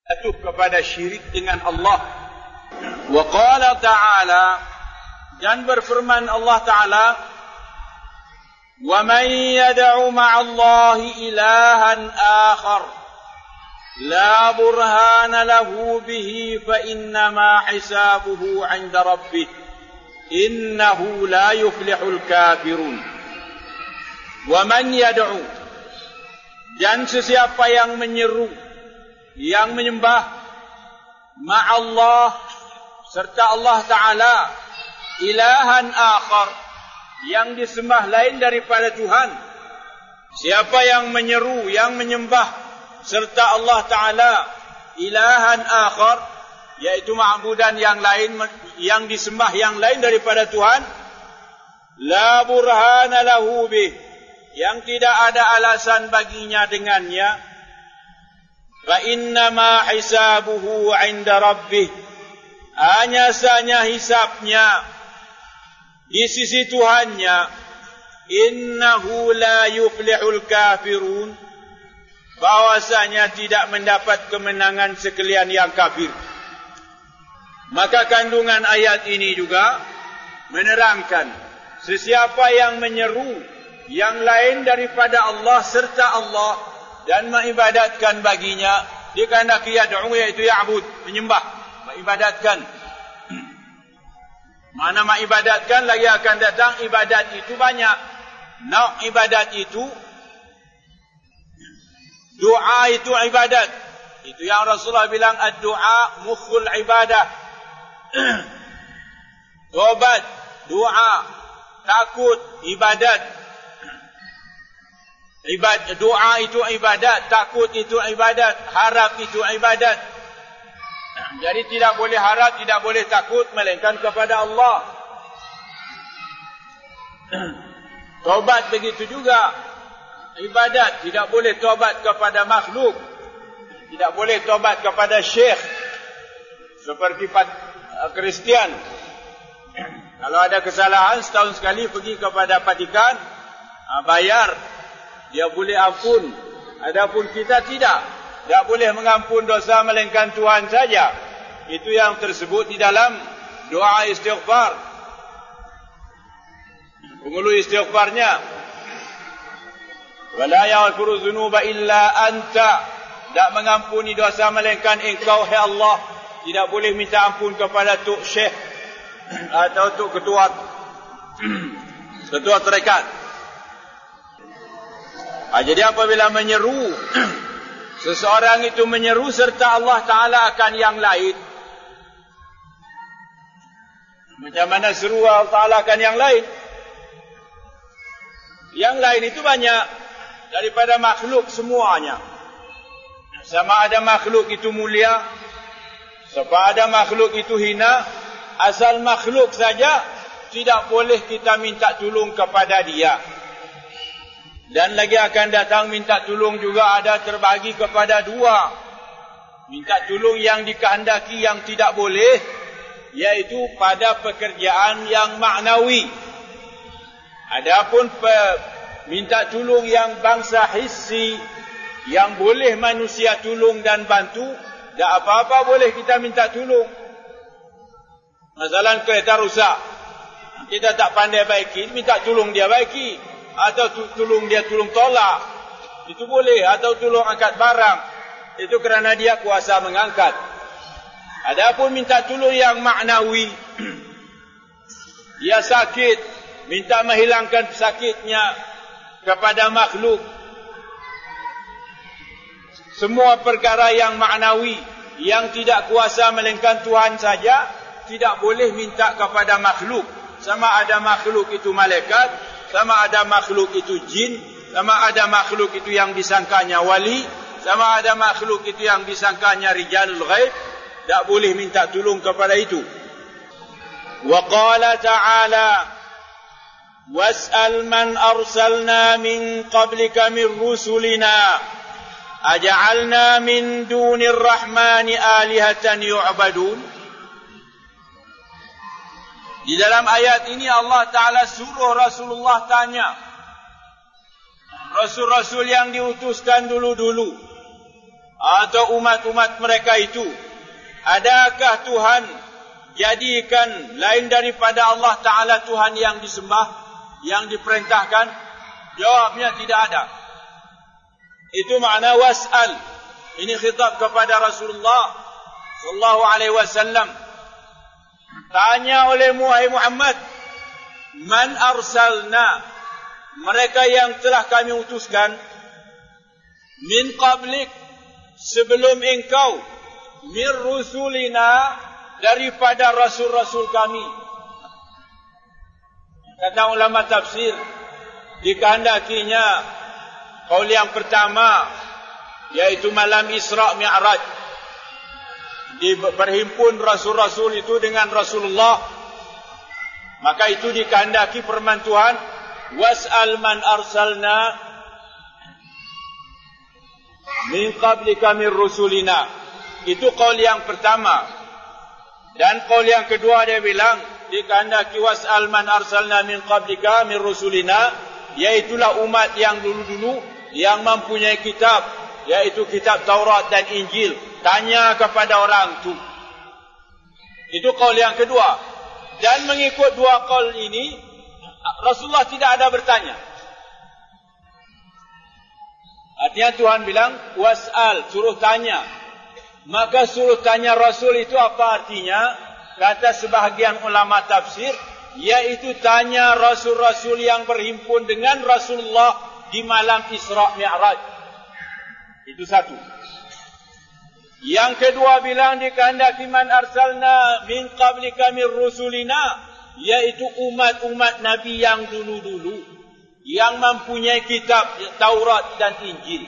jatuh kepada syirik dengan Allah. Wa qala ta'ala, dan berfirman Allah Ta'ala, wa man yad'u ma'allahi ilahan akhar la burhana lahu bihi fa innama hisabuhu 'inda rabbih innahu la yuflihul kafirun. Wa man yad'u, dan sesiapa yang menyeru, yang menyembah ma'allah serta Allah Ta'ala ilahan akhar, yang disembah lain daripada Tuhan. Siapa yang menyeru, yang menyembah serta Allah Ta'ala ilahan akhar, yaitu ma'budan yang lain, yang disembah yang lain daripada Tuhan, la burhana lahu bih, yang tidak ada alasan baginya dengannya, fa innama hisabuhu 'inda rabbih, hanya saja hisabnya di sisi Tuhannya. Innahu la yuflihul kafirun, bahwasanya tidak mendapat kemenangan sekalian yang kafir. Maka kandungan ayat ini juga menerangkan, sesiapa yang menyeru yang lain daripada Allah serta Allah dan mengibadatkan baginya, dia kehendaki yad'u, iaitu ya'bud, menyembah, mengibadatkan. Mana mengibadatkan, lagi akan datang ibadat itu banyak. Nak ibadat itu, doa itu ibadat. Itu yang Rasulullah bilang, ad-du'a mukhul ibadah. Tobat, doa, takut, ibadat. Doa itu ibadat, takut itu ibadat, harap itu ibadat. Jadi tidak boleh harap, tidak boleh takut melainkan kepada Allah. Taubat begitu juga ibadat, tidak boleh taubat kepada makhluk, tidak boleh taubat kepada syekh seperti Kristian. Kalau ada kesalahan setahun sekali pergi kepada Vatikan, bayar, dia boleh ampun. Adapun kita tidak boleh mengampun dosa melainkan Tuhan saja. Itu yang tersebut di dalam doa istighfar. Penghulu istighfarnya, wala yaghfiru dzunuba illa anta, tidak mengampuni dosa melainkan Engkau, hai Allah. Tidak boleh minta ampun kepada tok syekh atau tok ketua tarekat. Jadi apabila menyeru, seseorang itu menyeru serta Allah Ta'ala akan yang lain. Macam mana seru Allah Ta'ala akan yang lain? Yang lain itu banyak daripada makhluk semuanya. Sama ada makhluk itu mulia, sama ada makhluk itu hina, asal makhluk saja tidak boleh kita minta tolong kepada dia. Dan lagi akan datang minta tolong juga ada terbagi kepada dua. Minta tolong yang dikehendaki yang tidak boleh, yaitu pada pekerjaan yang maknawi. Adapun minta tolong yang bangsa hissi, yang boleh manusia tolong dan bantu, tak apa-apa boleh kita minta tolong. Masalah kereta rusak, kita tak pandai baiki, minta tolong dia baiki. Atau tolong dia tolong tolak, itu boleh. Atau tolong angkat barang, itu kerana dia kuasa mengangkat. Adapun minta tolong yang maknawi, dia sakit, minta menghilangkan sakitnya kepada makhluk. Semua perkara yang maknawi, yang tidak kuasa melainkan Tuhan saja, tidak boleh minta kepada makhluk. Sama ada makhluk itu malaikat, sama ada makhluk itu jin, sama ada makhluk itu yang disangkanya wali, sama ada makhluk itu yang disangkanya rijalul ghaib, tak boleh minta tolong kepada itu. Wa qala ta'ala, was'al man arsalna min qablika min rusulina aja'alna min dunir rahmani alihatan yu'badun. Di dalam ayat ini Allah Ta'ala suruh Rasulullah tanya, rasul-rasul yang diutuskan dulu-dulu, atau umat-umat mereka itu, adakah Tuhan jadikan lain daripada Allah Ta'ala Tuhan yang disembah, yang diperintahkan? Jawabnya tidak ada. Itu makna was'al. Ini khitab kepada Rasulullah sallallahu alaihi wasallam. Tanya olehmu, wahai Muhammad, man arsalna, mereka yang telah kami utuskan, min qablik, sebelum engkau, min rusulina, daripada rasul-rasul kami. Kata ulama tafsir, dikehendakinya qaul yang pertama, yaitu malam Isra' Mi'raj, berhimpun rasul-rasul itu dengan Rasulullah, maka itu dikehendaki firman Tuhan, was'al man arsalna min qablika min rusulina. Itu qaul yang pertama. Dan qaul yang kedua dia bilang, dikehendaki was'al man arsalna min qablika min rusulina, yaitulah umat yang dulu-dulu yang mempunyai kitab, yaitu kitab Taurat dan Injil. Tanya kepada orang itu. Itu qaul yang kedua. Dan mengikut dua qaul ini, Rasulullah tidak ada bertanya. Artinya Tuhan bilang, was'al, suruh tanya. Maka suruh tanya Rasul itu apa artinya? Kata sebahagian ulama tafsir, yaitu tanya Rasul-Rasul yang berhimpun dengan Rasulullah di malam Isra' Mi'raj. Itu satu. Yang kedua bilang, dikehendaki man arsalna min qablika min rusulina, yaitu umat-umat Nabi yang dulu-dulu, yang mempunyai kitab Taurat dan Injil.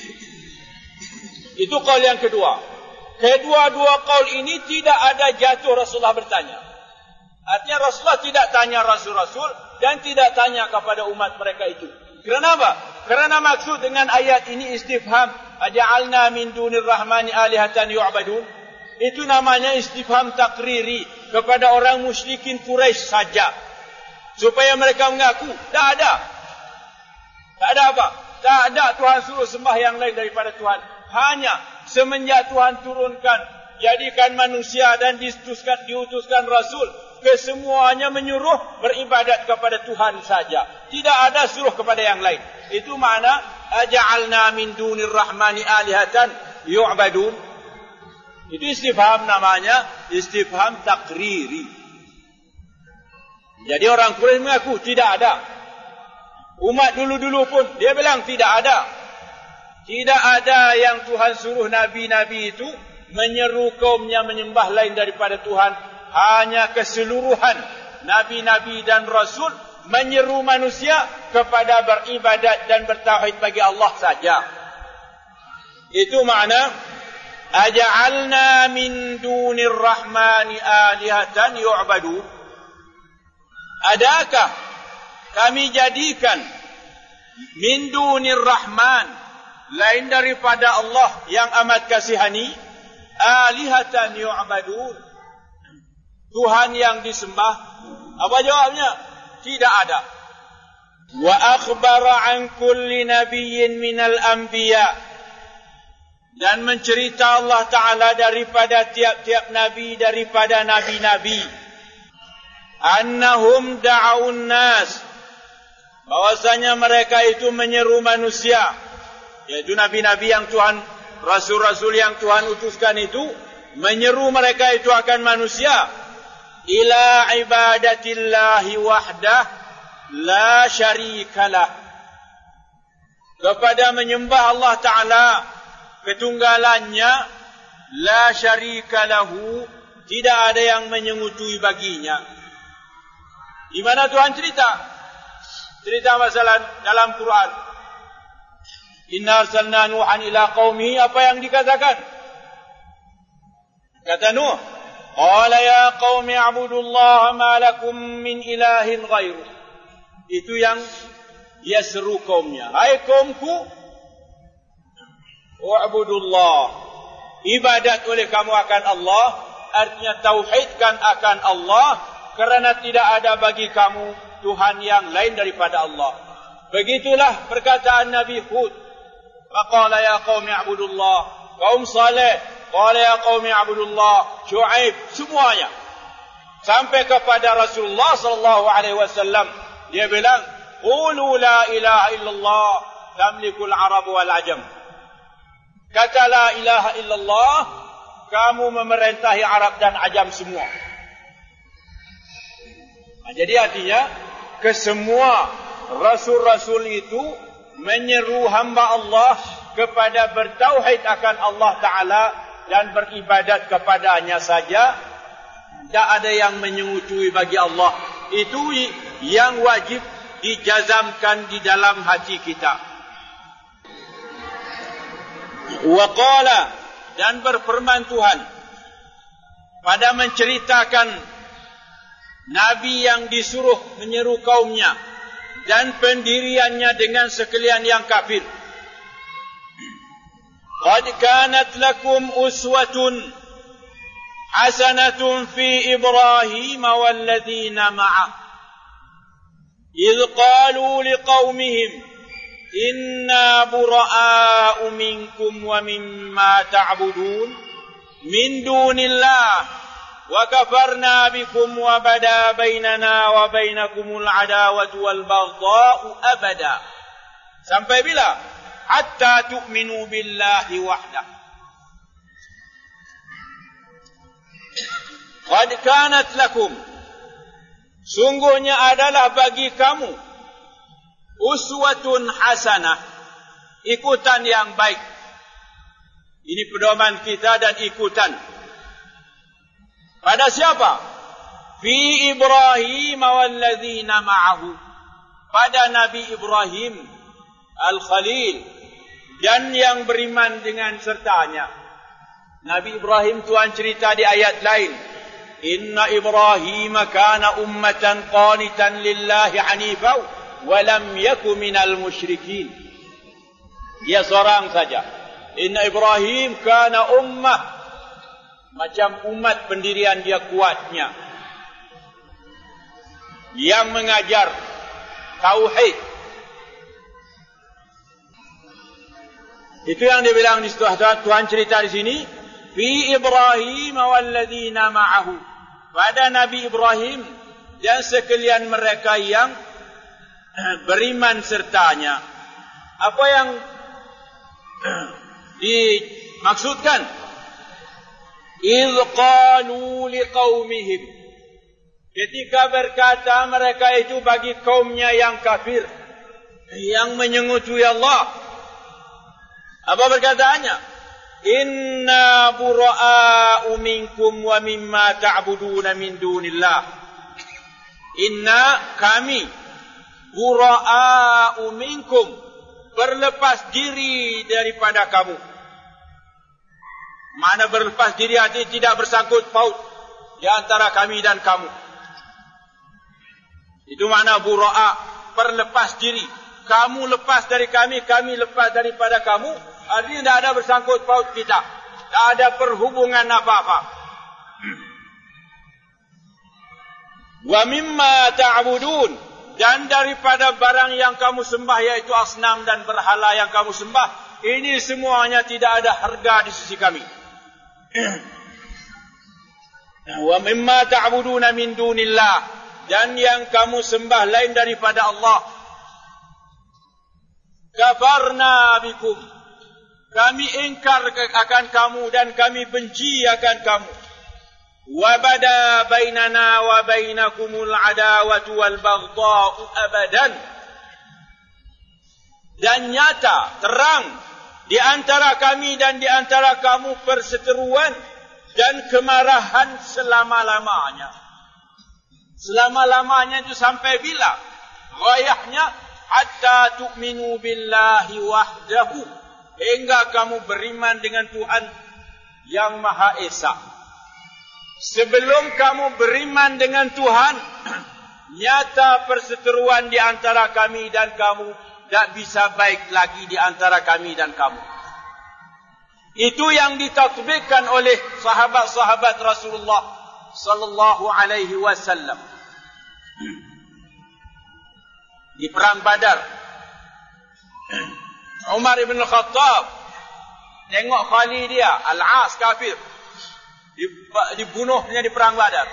Itu qaul yang kedua. Kedua-dua qaul ini tidak ada jatuh Rasulullah bertanya. Artinya Rasulullah tidak tanya Rasul-Rasul dan tidak tanya kepada umat mereka itu. Kerana apa? Kerana maksud dengan ayat ini istifham, aja'alna min dunir rahmani alihatan yu'badun. Itu namanya istifham takriri kepada orang musyrikin Quraisy saja, supaya mereka mengaku tak ada. Tak ada apa? Tak ada Tuhan suruh sembah yang lain daripada Tuhan. Hanya semenjak Tuhan turunkan, jadikan manusia dan diutuskan Rasul, kesemuanya menyuruh beribadat kepada Tuhan saja. Tidak ada suruh kepada yang lain. Itu makna aja'alna min dunir rahmani alihatan yu'badun. Itu istifham namanya, istifham takriri. Jadi orang Quraisy mengaku tidak ada. Umat dulu-dulu pun dia bilang tidak ada. Tidak ada yang Tuhan suruh nabi-nabi itu menyeru kaumnya menyembah lain daripada Tuhan. Hanya keseluruhan nabi-nabi dan rasul menyeru manusia kepada beribadat dan bertauhid bagi Allah saja. Itu makna aja'alna min dunir rahmani alihatan yu'badu. Adakah kami jadikan min dunir rahman, lain daripada Allah yang amat kasihani, alihatan yu'badun, Tuhan yang disembah? Apa jawabnya? Tidak ada. Wa akhbara an kulli nabiyyin minal anbiya, dan mencerita Allah Ta'ala daripada tiap-tiap nabi daripada nabi-nabi, annahum da'un nas, bahwasanya mereka itu menyeru manusia, yaitu nabi-nabi yang Tuhan, rasul-rasul yang Tuhan utuskan itu menyeru mereka itu akan manusia, ila ibadatillahi wahdah la syarikalah, kepada menyembah Allah Ta'ala ketunggalannya, la syarikalahu, tidak ada yang menyengutui baginya. Di mana Tuhan cerita masalah dalam Quran. Inna arsalna Nuhan ila qaumihi, apa yang dikatakan? Kata Nuh, qala ya qaumi a'budullaha ma lakum min ilahin ghairu. Itu yang dia seru kaumnya. Hai kaumku, wa'budullah, ibadat oleh kamu akan Allah, artinya tauhidkan akan Allah, kerana tidak ada bagi kamu Tuhan yang lain daripada Allah. Begitulah perkataan Nabi Hud. Faqala ya qaumi a'budullah kaum Saleh, qala ya qaumi abudullah, Syuaib, semuanya. Sampai kepada Rasulullah sallallahu alaihi wasallam, dia bilang, qulu la ilaha illallah tamlikul arab wal ajam. Kata la ilaha illallah, kamu memerintahi Arab dan Ajam semua. Jadi artinya, kesemua rasul-rasul itu menyeru hamba Allah kepada bertauhid akan Allah Ta'ala dan beribadat kepadanya saja. Tak ada yang menyekutuai bagi Allah. Itu yang wajib dijazamkan di dalam hati kita. Wa qala, dan berfirman Tuhan pada menceritakan Nabi yang disuruh menyeru kaumnya dan pendiriannya dengan sekalian yang kafir. Qad kanat lakum uswatun hasanatun fi Ibrahim walladzina ma'ah idh qalu liqaumihim inna bura'a'u minkum wa mimma ta'budun min dunillah wa kafarna bikum wa bada bainana wa bainakumul adawatu wal baghdha'u abada. Sampai bila? Hatta tu'minu billahi wahdah. Qad kanat lakum, sungguhnya adalah bagi kamu, uswatun hasanah, ikutan yang baik. Ini pedoman kita dan ikutan. Pada siapa? Fi Ibrahim walladzina ma'ahu. Pada Nabi Ibrahim Al-Khalil dan yang beriman dengan sertanya. Nabi Ibrahim Tuhan cerita di ayat lain, Inna Ibrahim kana ummatan qanitan lillahi hanifan walam yaku minal musyrikin. Dia seorang saja. Inna Ibrahim kana ummah, macam umat pendirian dia kuatnya, yang mengajar tauhid. Itu yang dibilang di Tuhan cerita di sini, fi Ibrahim walladzina ma'ahu. Pada Nabi Ibrahim dan sekalian mereka yang beriman sertanya. Apa yang dimaksudkan? Idh qalu liqaumihim, ketika berkata mereka itu bagi kaumnya yang kafir, yang menyekutuai Allah. Apa perkataannya? Inna bura'a'u minkum wa mimma ta'buduna min dunillah. Inna, kami, bura'a'u minkum, berlepas diri daripada kamu. Mana berlepas diri artinya tidak bersangkut paut di antara kami dan kamu. Itu makna bura'a, berlepas diri. Kamu lepas dari kami lepas daripada kamu. Artinya tidak ada bersangkut paut kita. Tak ada perhubungan apa-apa. Wa mimma ta'budun, dan daripada barang yang kamu sembah, yaitu asnam dan berhala yang kamu sembah, ini semuanya tidak ada harga di sisi kami. Wa mimma ta'buduna min dunillah, dan yang kamu sembah lain daripada Allah, kafarna bikum, kami ingkar akan kamu dan kami benci akan kamu. Wa bada bainana wa bainakumul adawatu wal baghdha'u abadan, dan nyata terang di antara kami dan di antara kamu perseteruan dan kemarahan selama-lamanya. Selama-lamanya itu sampai bila? Ghayahnya hatta tu'minu billahi wahdahu, hingga kamu beriman dengan Tuhan yang Maha Esa. Sebelum kamu beriman dengan Tuhan, nyata perseteruan di antara kami dan kamu, tak bisa baik lagi di antara kami dan kamu. Itu yang ditatbikkan oleh sahabat-sahabat Rasulullah sallallahu alaihi wasallam di perang Badar. Umar ibn Khattab tengok khali dia, Al-As kafir, dibunuhnya di perang Badar.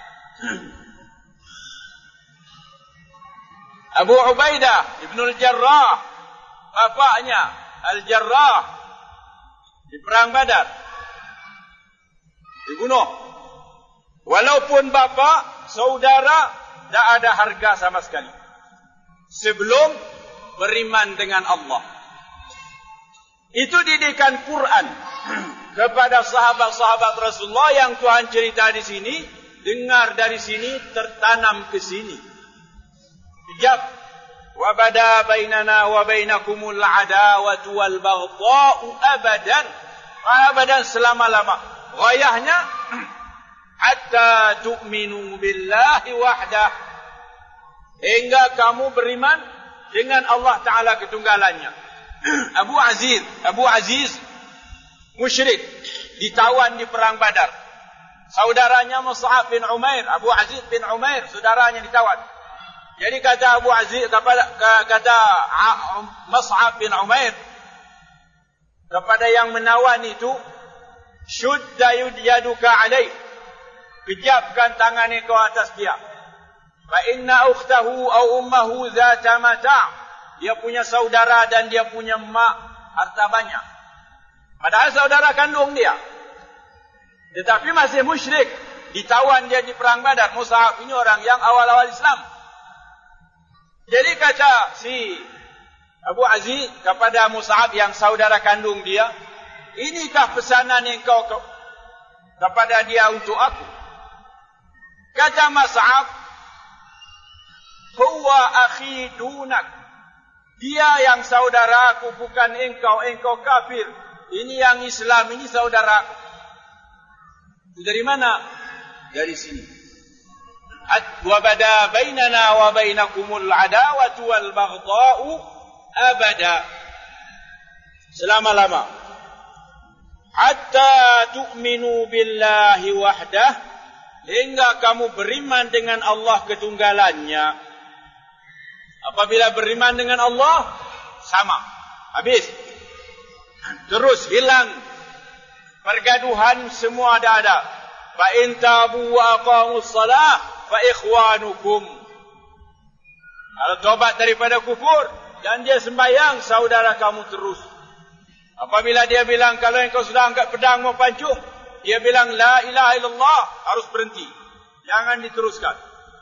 Abu Ubaidah Ibnul Jarrah, bapaknya Al-Jarrah, di perang Badar dibunuh. Walaupun bapa, saudara, tak ada harga sama sekali sebelum beriman dengan Allah. Itu didikan Quran kepada sahabat-sahabat Rasulullah yang Tuhan cerita di sini, dengar dari sini, tertanam ke sini. Hijab. Wa bada bainana wa bainakumul adawatu wal baghdha'u abadan. Abadan, selama-lama. Ghayahnya hatta tu'minu billahi wahdah, hingga kamu beriman dengan Allah Ta'ala ketunggalannya. Abu Aziz musyrik, ditawan di perang Badar. Saudaranya Mus'ab bin Umair, Abu Aziz bin Umair, saudaranya ditawan. Jadi kata Abu Aziz, kata Mus'ab bin Umair kepada yang menawan itu, syudda yaduka alaih, pijapkan tangannya ke atas dia. Fa inna ukhtahu aw ummahu zata mata', dia punya saudara dan dia punya mak harta banyak. Padahal saudara kandung dia, tetapi masih musyrik, ditawan dia di perang Badar. Mus'ab ini orang yang awal-awal Islam. Jadi kata si Abu Aziz kepada Mus'ab yang saudara kandung dia, inikah pesanan yang kau kepada dia untuk aku? Kata Mus'ab, huwa akhi dunak, dia yang saudaraku, bukan engkau kafir. Ini yang Islam, ini saudara. Dari mana? Dari sini. Wa bada bainana wa bainakumul adawatu wal baghdha'u abada, selama-lama. Hatta tu'minu billahi wahdah, hingga kamu beriman dengan Allah ketunggalannya. Apabila beriman dengan Allah, sama, habis. Terus hilang pergaduhan, semua ada. Fa in tabu wa aqamus salah fa ikhwanukum. Kalau tobat daripada kufur dan dia sembahyang, saudara kamu terus. Apabila dia bilang, kalau engkau sudah angkat pedang mau pancung, dia bilang la ilaha illallah, harus berhenti, jangan diteruskan.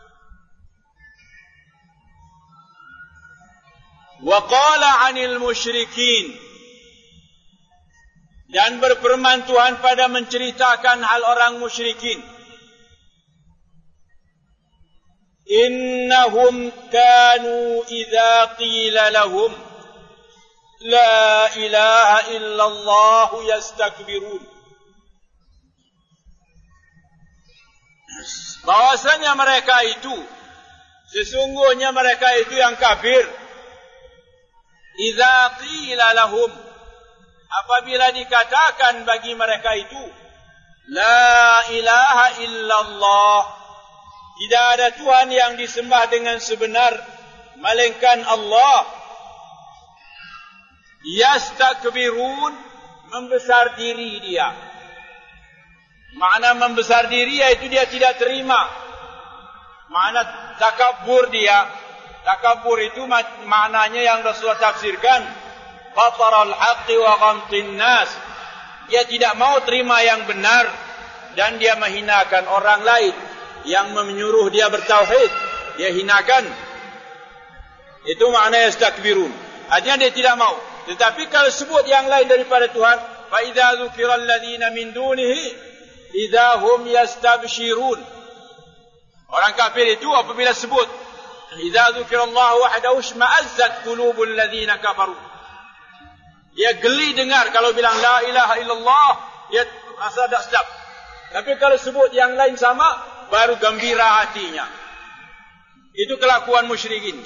Wa qala 'anil musyrikin, dan berfirman Tuhan pada menceritakan hal orang musyrikin. Innahum kanu idza qila lahum la ilaha illallah yastakbirun. Bahwasanya mereka itu, sesungguhnya mereka itu yang kafir, idza qila lahum, apabila dikatakan bagi mereka itu, la ilaha illallah, tidak ada Tuhan yang disembah dengan sebenar melainkan Allah, yastakbirun, membesar diri dia. Makna membesar diri yaitu dia tidak terima. Makna takabur dia. Takabur itu maknanya yang Rasulullah tafsirkan, bataral haqqi wa ghamtin nas. Dia tidak mau terima yang benar dan dia menghinakan orang lain yang menyuruh dia bertauhid, dia hinakan. Itu makna yastakbirun. Artinya dia tidak mau. Tetapi kalau sebut yang lain daripada Tuhan, fa idza dzukiral ladzina min dunihi idza hum yastabshirun. Orang kafir itu apabila sebut idza dzukirallahu wahdahu shma'azzat qulubul ladzina kafaru, dia geli dengar kalau bilang la ilaha illallah, dia rasa tak sedap. Tapi kalau sebut yang lain sama, baru gembira hatinya. Itu kelakuan musyrikin.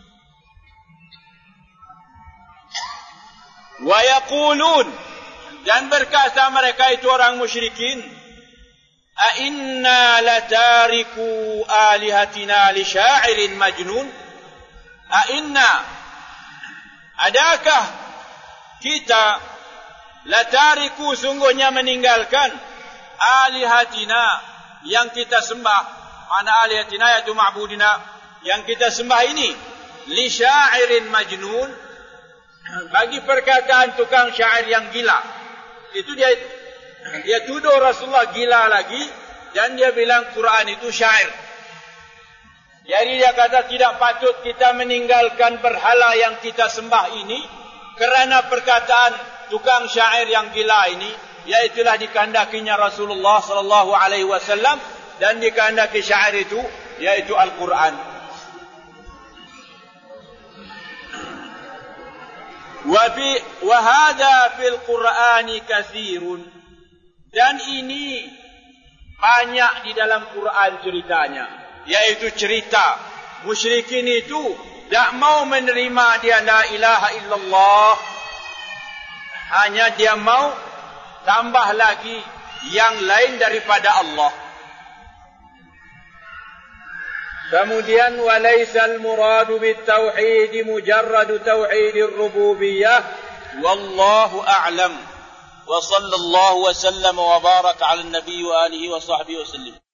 Wa yaqulun, dan berkata mereka itu orang musyrikin, a inna latariku alihatina li sya'irin majnun. A inna, adakah kita latariku sungguhnya meninggalkan alihatina yang kita sembah, mana alihatina yaitu ma'budina yang kita sembah ini, li syairin majnun, bagi perkataan tukang syair yang gila. Itu dia tuduh Rasulullah gila lagi, dan dia bilang Quran itu syair. Jadi dia kata tidak patut kita meninggalkan berhala yang kita sembah ini kerana perkataan tukang syair yang gila ini, iaitulah dikehendakinya Rasulullah sallallahu alaihi wasallam, dan dikehendaki syair itu yaitu Al-Quran. Wa hadha fil Qur'ani katsirun, dan ini banyak di dalam Quran ceritanya, yaitu cerita musyrikin itu tak mau menerima dia la ilaha illallah, hanya dia mau tambah lagi yang lain daripada Allah. Kemudian walaysal muradu bitauhid mujarrad tauhidir rububiyyah wallahu a'lam wa sallallahu wa sallama wa baraka 'ala an-nabiy wa alihi wa sahbihi wa sallam.